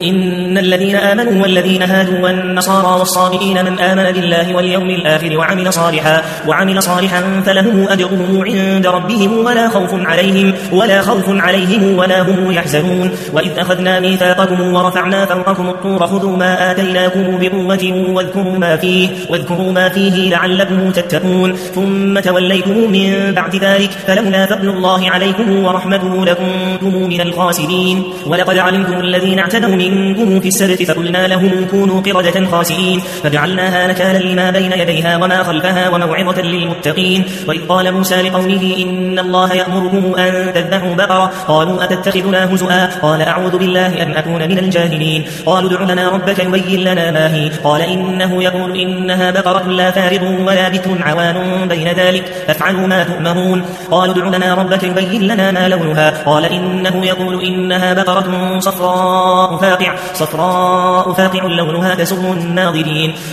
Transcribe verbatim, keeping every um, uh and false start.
إن الذين آمنوا والذين هادوا والنصارى والصابئين من آمن بالله واليوم الآخر وعمل صالحا وعمل صالحا فلهم أجرهم عند ربهم ولا خوف عليهم ولا خوف عليهم ولا هم يحزنون. وإذ أخذنا ميثاقكم ورفعنا فوقكم الطور خذوا ما آتيناكم بقوة واذكروا ما فيه واذكروا ما فيه لعلكم تتقون ثم توليتم من بعد ذلك فلولا فضل الله عليكم ورحمته لكنتم من الخاسرين. ولقد علمتم الذين اعتدوا منكم في السبت فقلنا لهم كونوا قردة خاسئين فجعلناها نكالا لما بين يديها وما خلفها وموعظة للمتقين. وإذ قال موسى لقومه إن الله يأمركم أن تذبحوا بقرة قالوا أتتخذنا هزؤا قال أعوذ بالله أن أكون من الجاهلين. قالوا ادع لنا ربك يبين لنا ما هي قال إنه يقول إنها بقرة لا فارض ولا بكر عوان بين ذلك فافعلوا ما تؤمرون. قالوا ادع لنا ربك يبين لنا ما لونها قال إنه يقول إنها بقرة صفراء فاقع صفراء فاقع لونها تسر الناظرين.